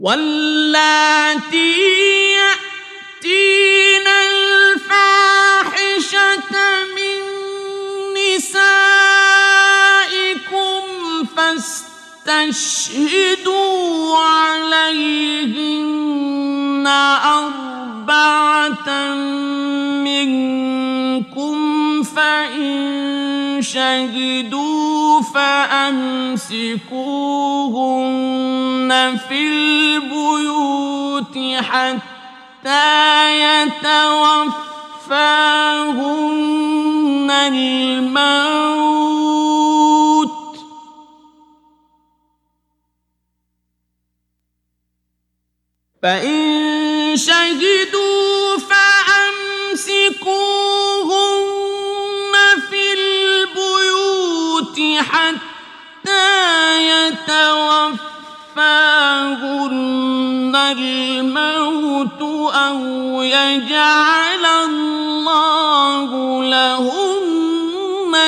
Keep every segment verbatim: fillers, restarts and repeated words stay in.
واللاتي يأتين الفاحشة من نسائكم فاستشهدوا عليهن أربعة منكم فإن شهدوا فأمسكوهن في البيوت حتى يتوفاهن الموت فإن شهدوا فأمسكوهن في البيوت حتى يتوفاهن الموت أو يجعل الله لهن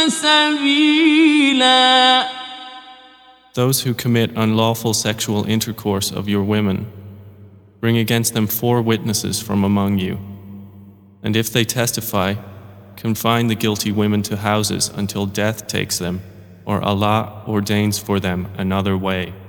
سبيلا. Those who commit unlawful sexual intercourse of your women, bring against them four witnesses from among you. And if they testify, confine the guilty women to houses until death takes them, or Allah ordains for them another way.